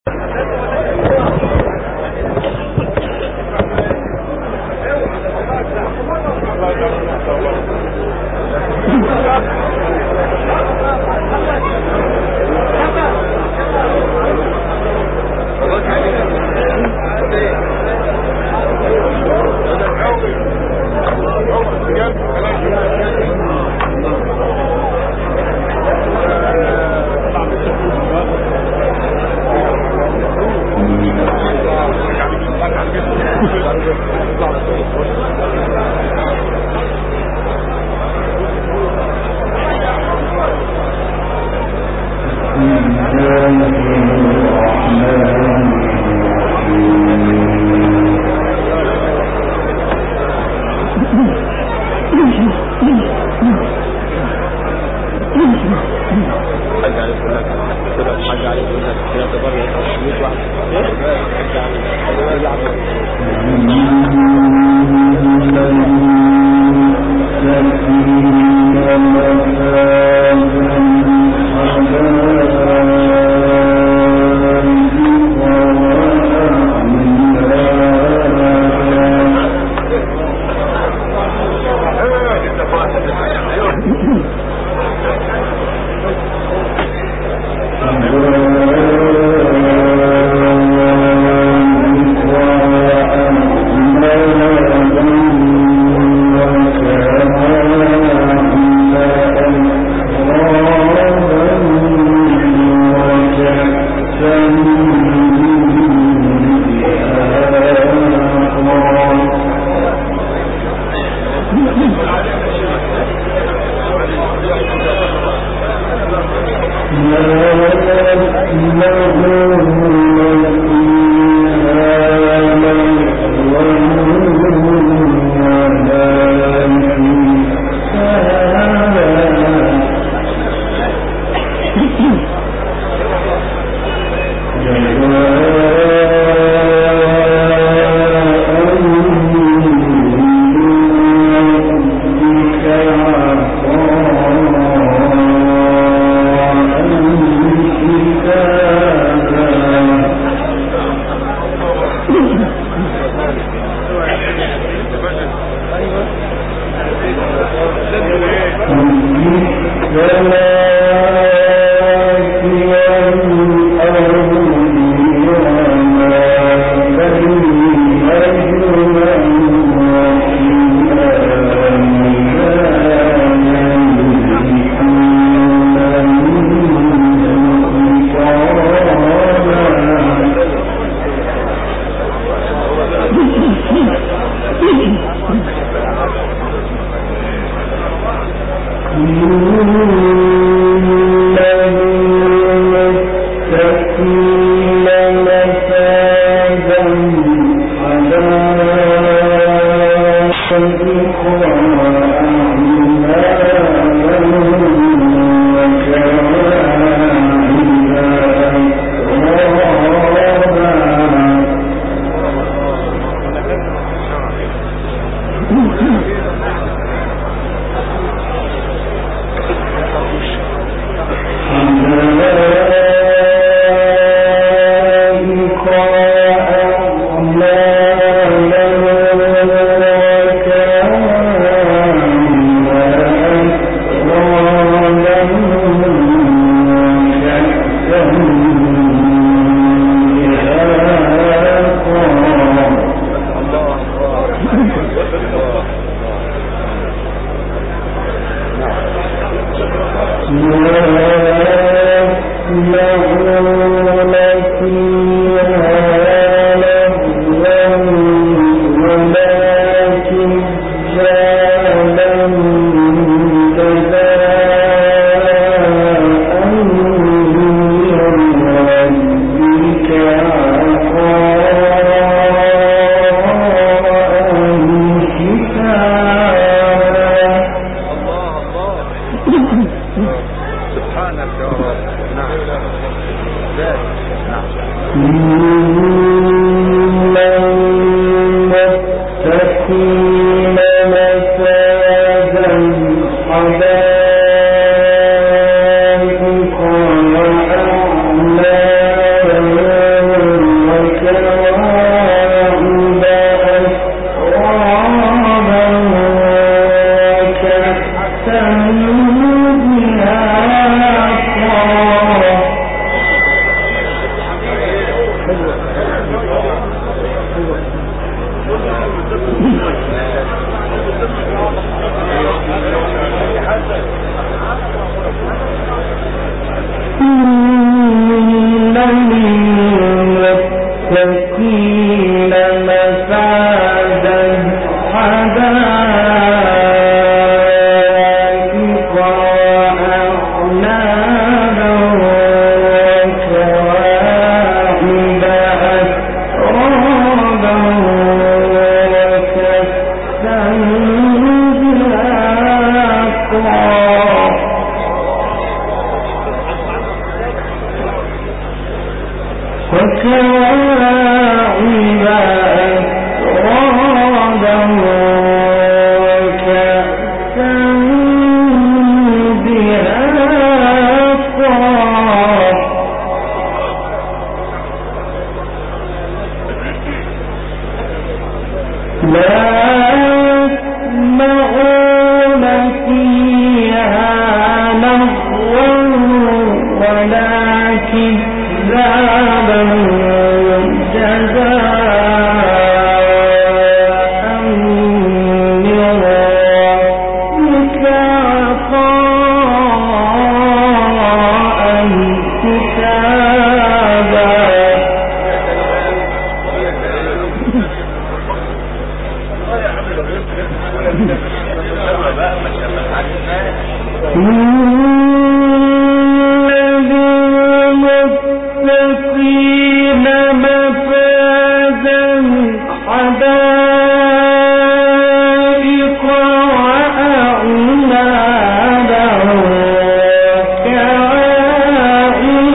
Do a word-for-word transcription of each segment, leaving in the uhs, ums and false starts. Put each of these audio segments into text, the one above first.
حدائق وأعنابا للمتقين مفازا حدائق وأعنابا وكواعب أترابا وكأسا وكواعب أترابا وكأسا دهاقا لا يسمعون فيها لغوا ولا كذابا جزاء من ربك عطاء حسابا للمتقين مفازا حدائق وأعنابا وكواعب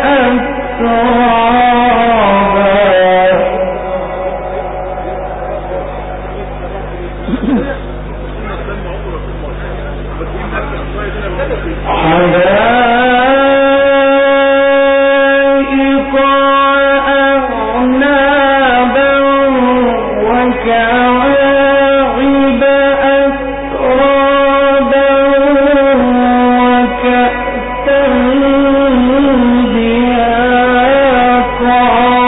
حدائق وأعنابا وكواعب أترابا وكأسا دهاقا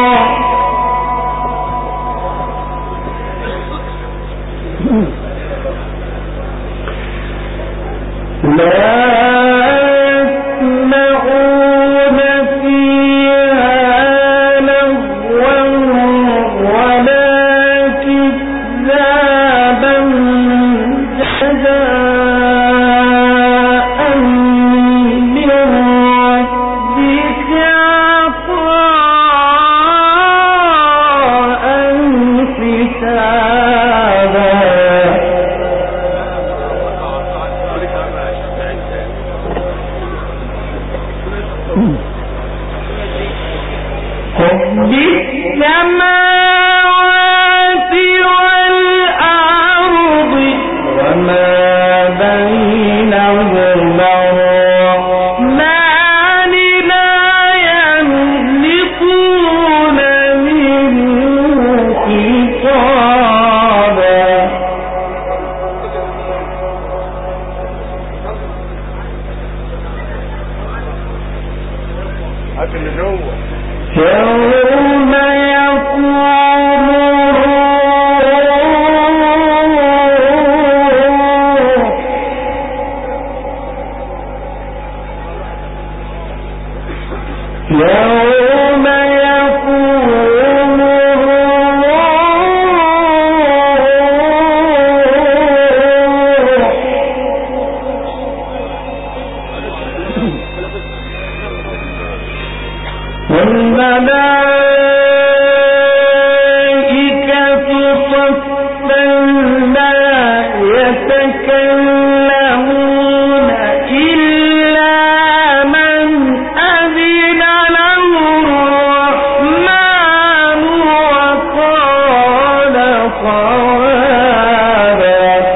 لا يسمعون فيها لغوا ولا كذابا جزاء من ربك عطاء حسابا رب السماوات والأرض وما بينهما الرحمن لا يملكون منه خطابا يوم يقوم يوم يقوم والملائكة صفا لا يتكلمون إلا من أذن له الرحمن وقال صوابا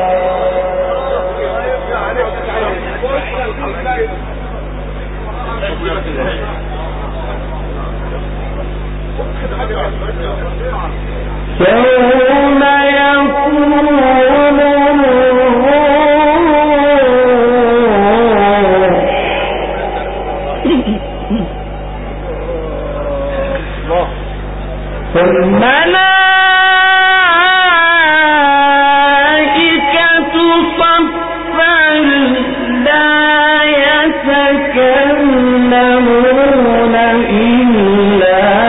يوم يقوم الملائكة صفا لا يتكلمون إلا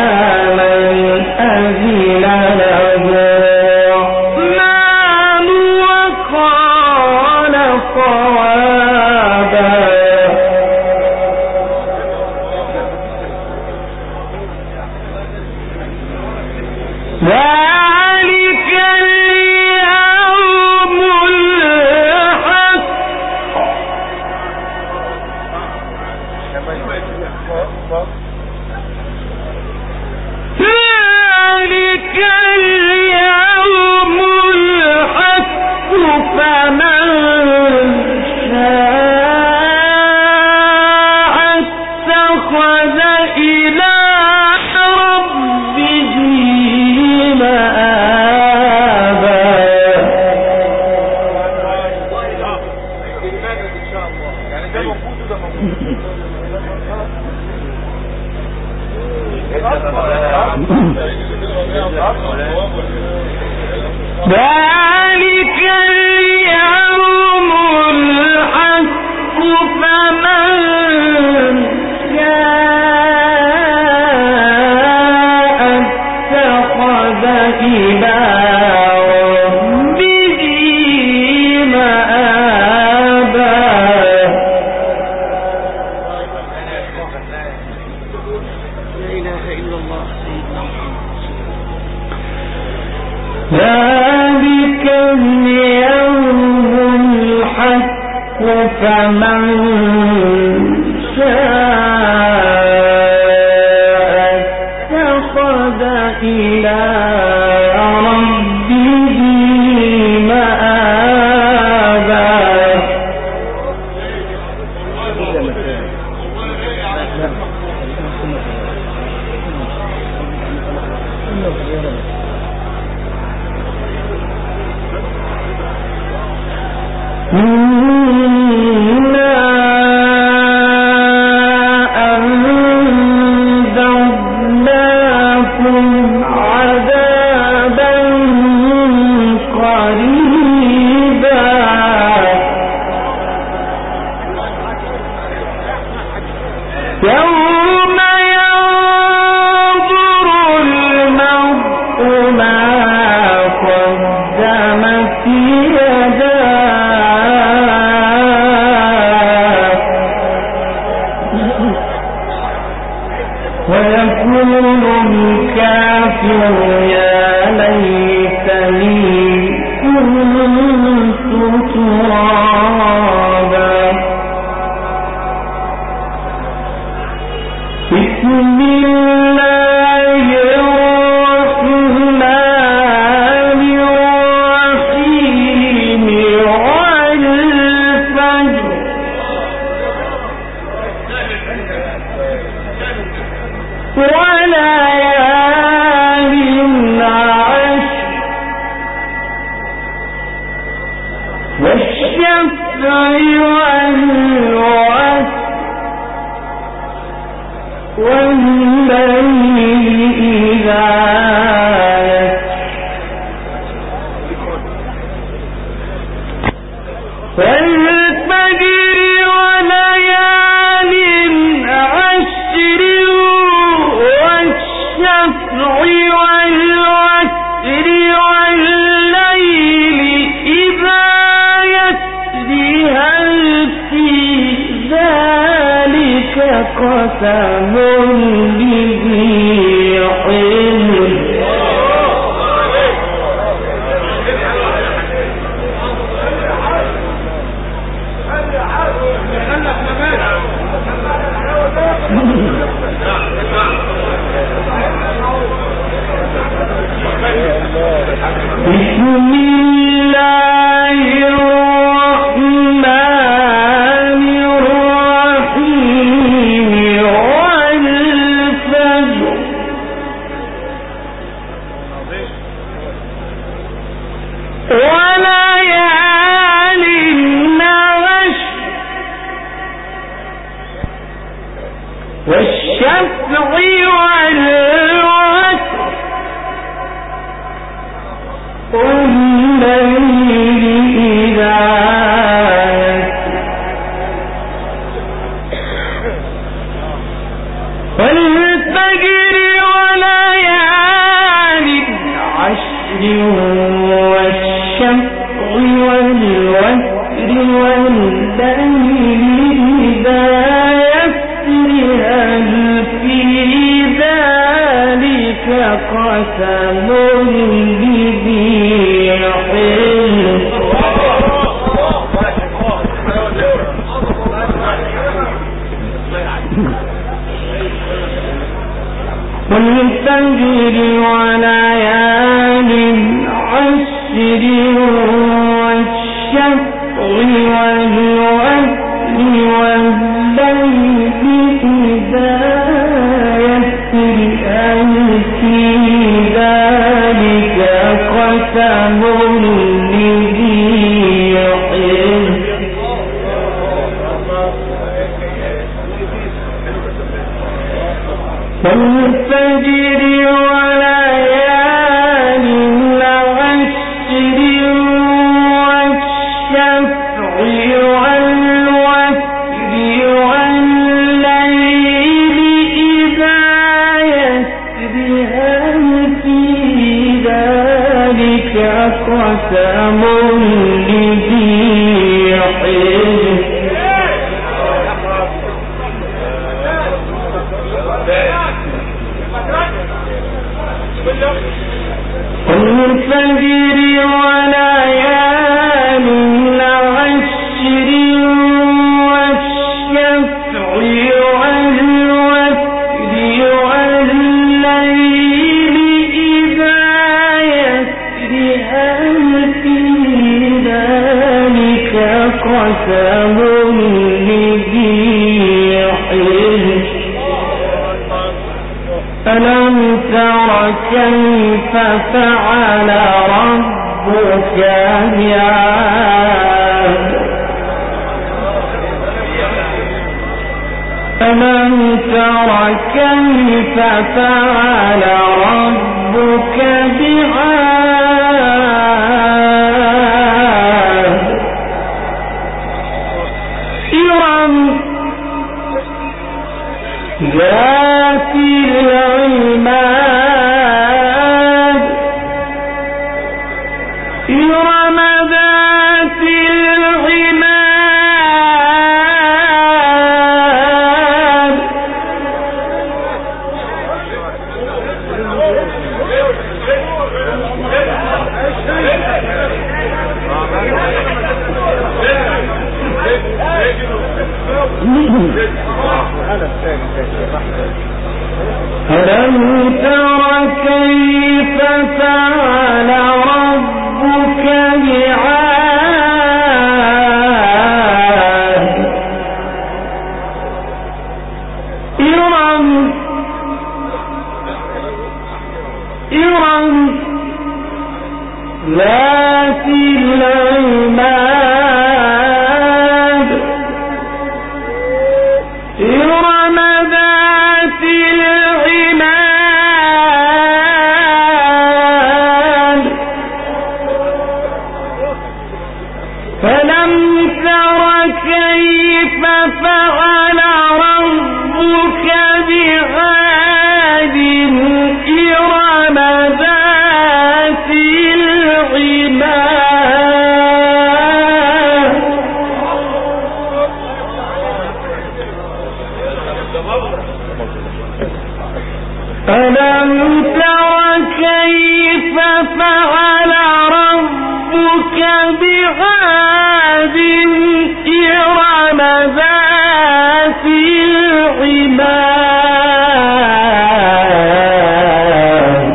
والفجر قسم لذي حجر والفجر وليال عشر والشفع والوتر والليل إذا يسر هل في ذلك قسم لذي حجر والفجر وليال عشر والشفع والوتر والليل إذا يسر هل في ذلك قسم لذي حجر والفجر وليال عشر والشفع والوتر والليل إذا يسر هل في ذلك قسم لذي حجر ألم تر كيف فعل ربك بعاد ألم تر كيف فعل ربك بعاد إرم ذات العماد إرم ذات العماد ألم تر كيف فعل ربك بعاد إرم إرم ذات العماد إرم ذات العماد فلم تر كيف فعل ربك بعاد إرم ذات العماد ألم تر كيف فعل ربك بعاد إرم ذات العماد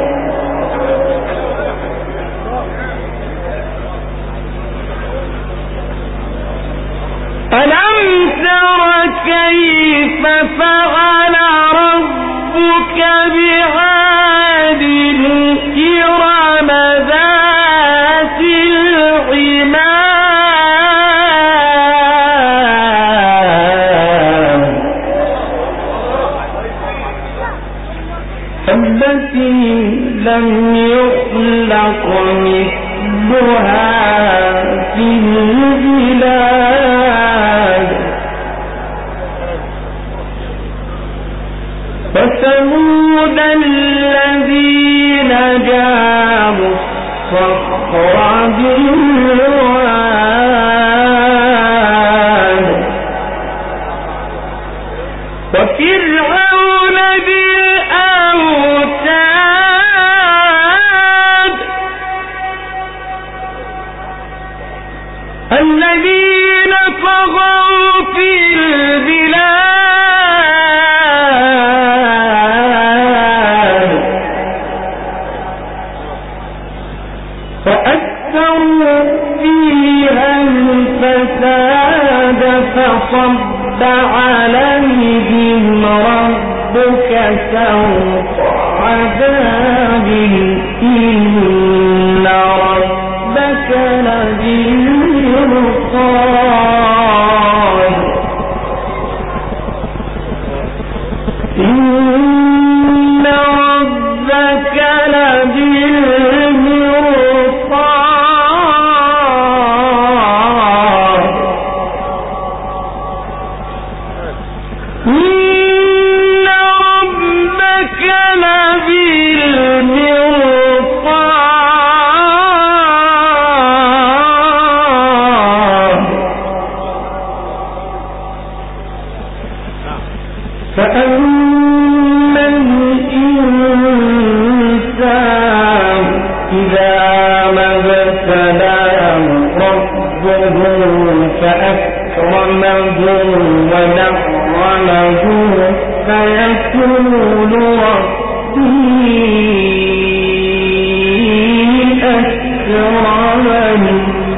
ألم تر كيف فعل ربك بعاد إرم ذات العماد التي لم يخلق مثلها في البلاد وثمود الذين جابوا الصخر بالواد وفرعون بالأوتاد فصب عليهم ربك سوط عذاب إن ربك لبالمرصاد إن ربك لبالمرصاد إن ربك لبالمرصاد فأما الإنسان إذا ما ابتلاه ربه فأكرمه ونعمه فيقول ربي أكرمن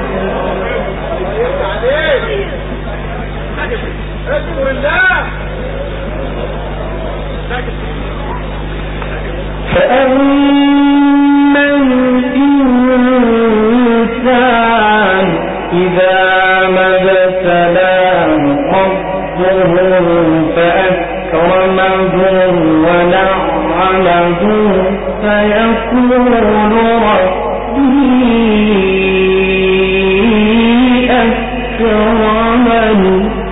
فأما الإنسان إذا ما ابتلاه ربه فأكرمه ونعمه فيقول ربي أكرمن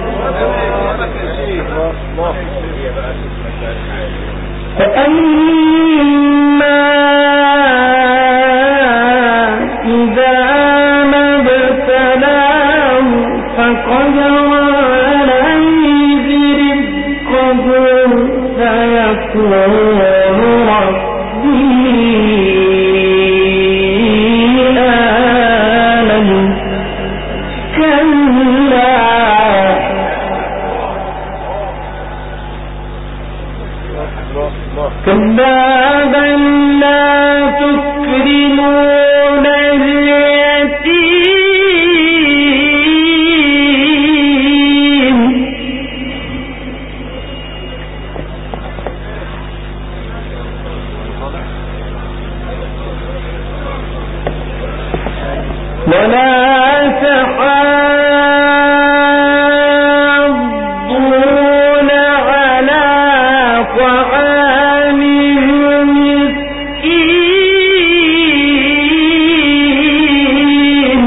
فأما إذا ما ابتلاه فقدر عليه رزقه فيقول ربي أهانن كلا كلا بل لا تكرمون اليتيم ولا تحاضون على طعام المسكين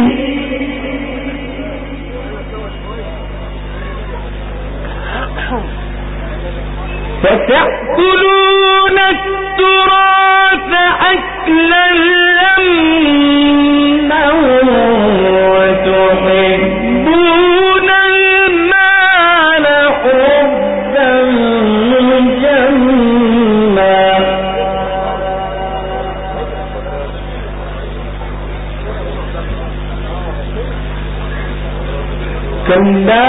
فتأكلون التراث أكلا لما وتحبون المال حبا جما كلا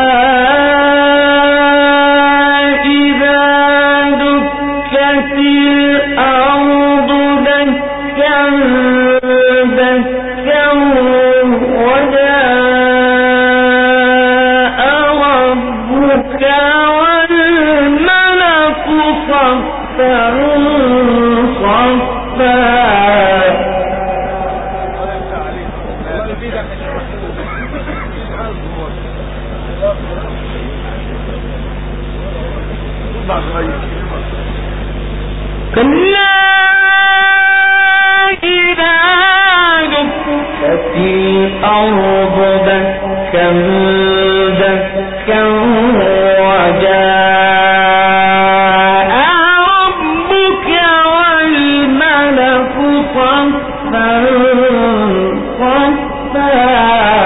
إذا دكت الأرض دكا دكا وجاء ربك والملك صفا صفا كلا إذا دكت الأرض دكا دكا وجاء ربك والملك صفا صفا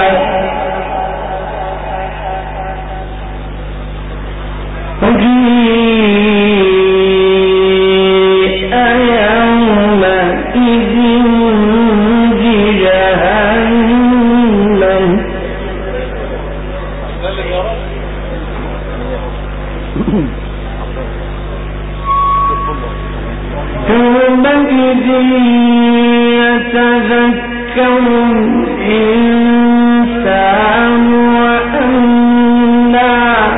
وجيء يومئذ بجهنم يومئذ يتذكر الإنسان وأنى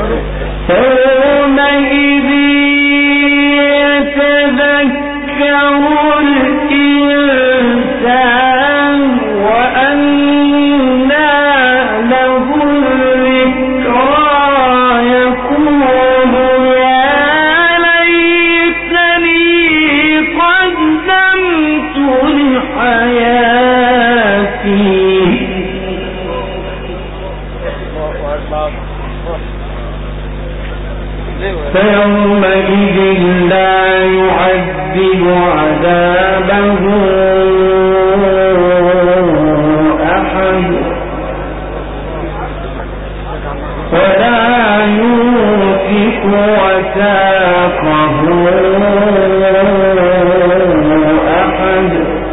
يومئذ يتذكر الإنسان وأنى له الذكرى يقول يا ليتني قدمت لحياتي فيومئذ لا يعذب عذابه أحد ولا يوثق وثاقه أحد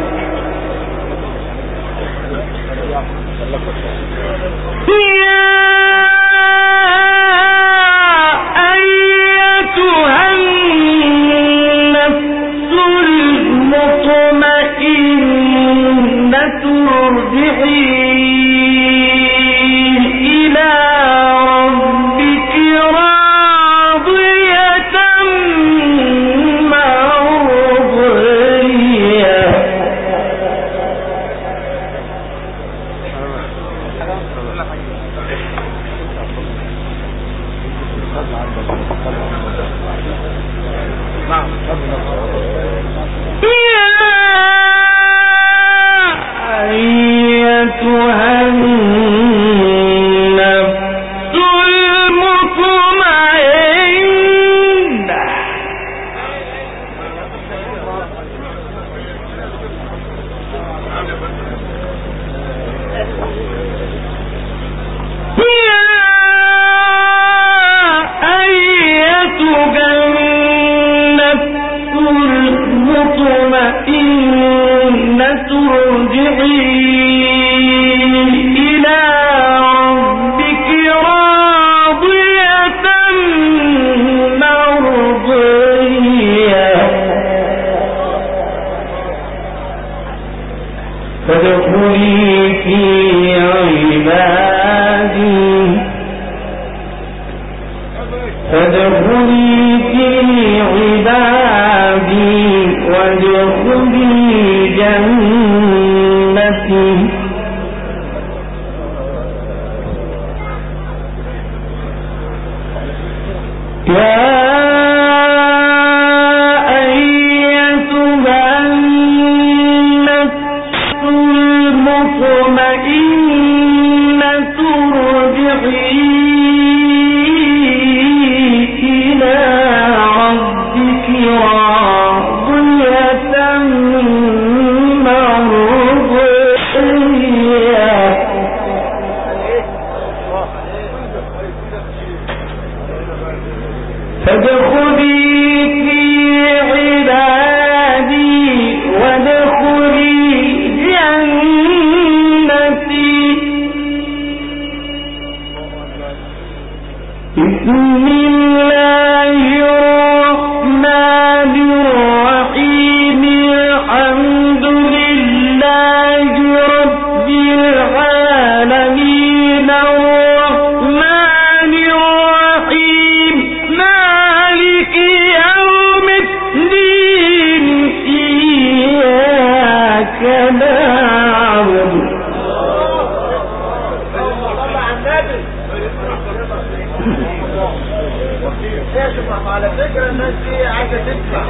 على فكرة الناس دي عايزة تدفع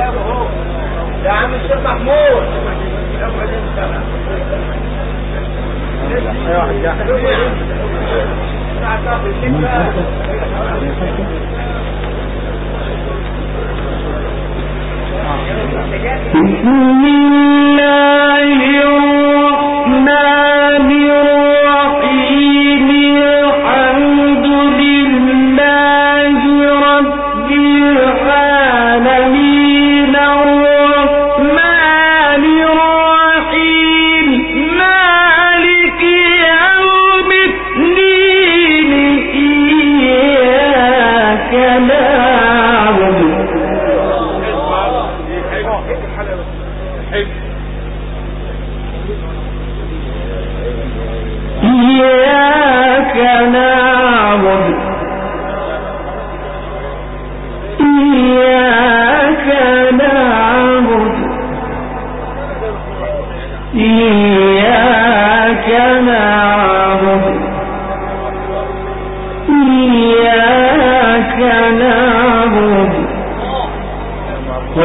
يا عم الشيخ محمود بسم الله الرحمن الرحيم الحمد لله رب العالمين الرحمن الرحيم مالك يوم الدين إياك نعبد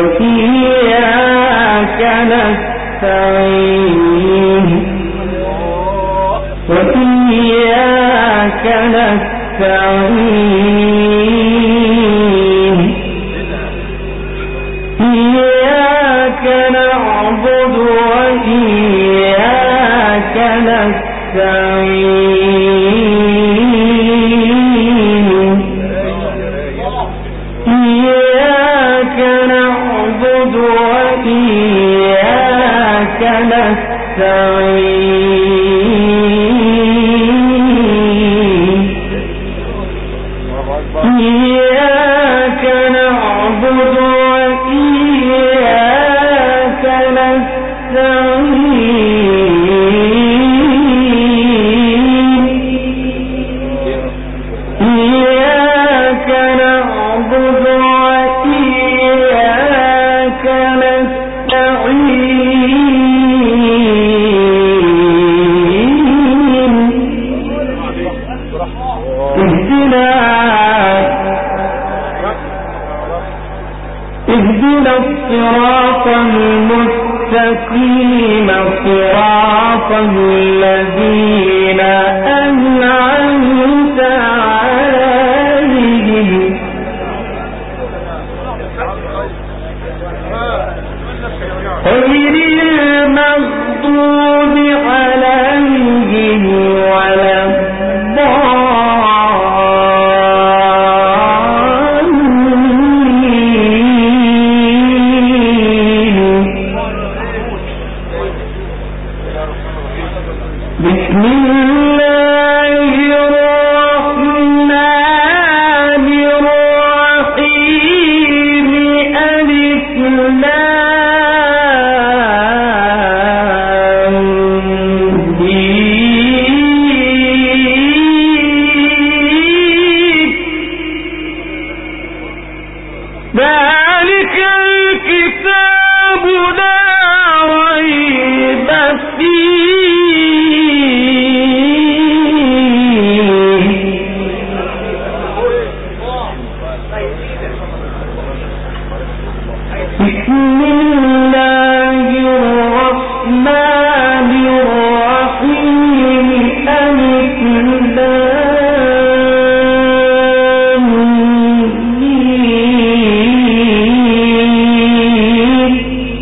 وإياك نستعين وإياك نستعين إياك نعبد وإياك نستعين إياك نعبد وإياك نستعين إياك نعبد وإياك نستعين إياك نعبد وإياك نستعين اهدنا اهدنا الصراط المستقيم صراط الذين أنعمت عليهم غير المغضوب عليهم ولا بسم الله الرحمن الرحيم ألف لام ميم ذلك الكتاب لا ريب فيه بسم الله الرحمن الرحيم ألف لام ميم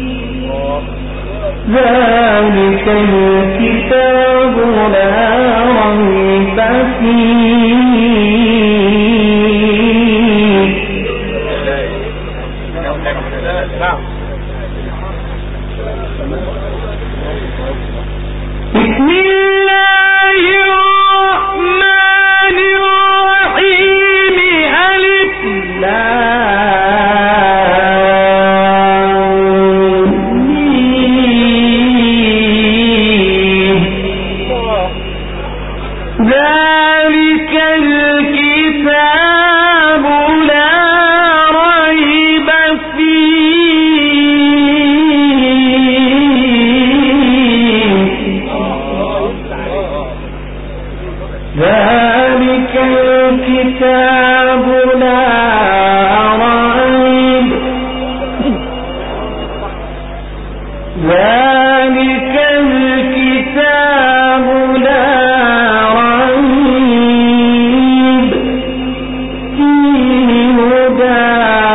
ذلك الكتاب لا ريب فيه بسم الله الرحمن الرحيم ألف لام ميم ذلك الكتاب لا ريب فيه ذلك الكتاب لا ريب ذلك الكتاب لا ريب فيه هدى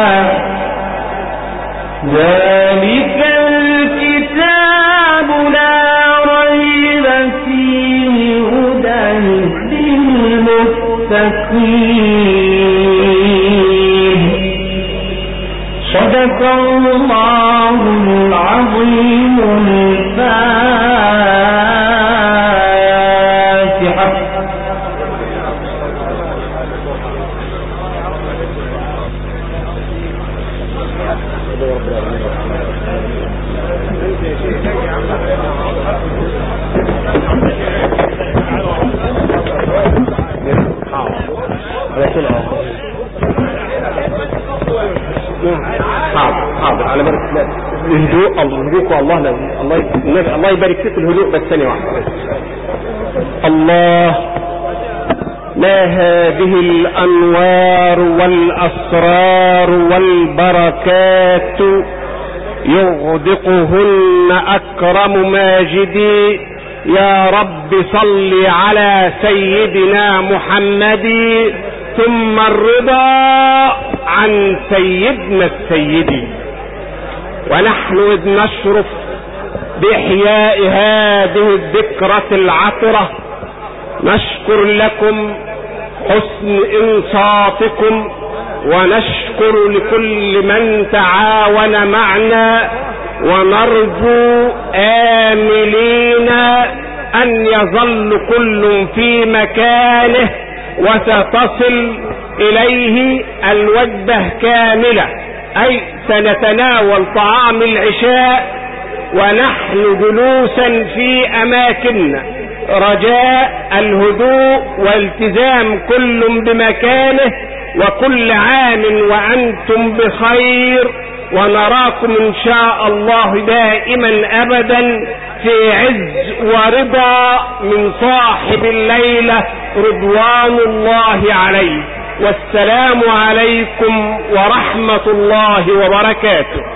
ذلك الكتاب لا ريب فيه هدى للمتقين صدق الله العظيم الفاتحة حاضر حاضر على بركة الله. الهدوء الهدوء الله لا الله الله يبارك فيك. الهدوء بس ثانية واحدة. الله ما هذه الأنوار والأسرار والبركات يغدقهن أكرم ماجدي. يا رب صل على سيدنا محمد ثم الرضا عن سيدنا السيد. ونحن إذ نشرف بإحياء هذه الذكرى العطرة نشكر لكم حسن إنصاتكم، ونشكر لكل من تعاون معنا، ونرجو آملين أن يظل كل في مكانه وستصل إليه الوجبة كاملة، أي سنتناول طعام العشاء ونحن جلوسا في أماكننا، رجاء الهدوء والتزام كل بمكانه، وكل عام وأنتم بخير، ونراكم إن شاء الله دائما أبدا في عز ورضا من صاحب الليلة رضوان الله عليه. والسلام عليكم ورحمة الله وبركاته.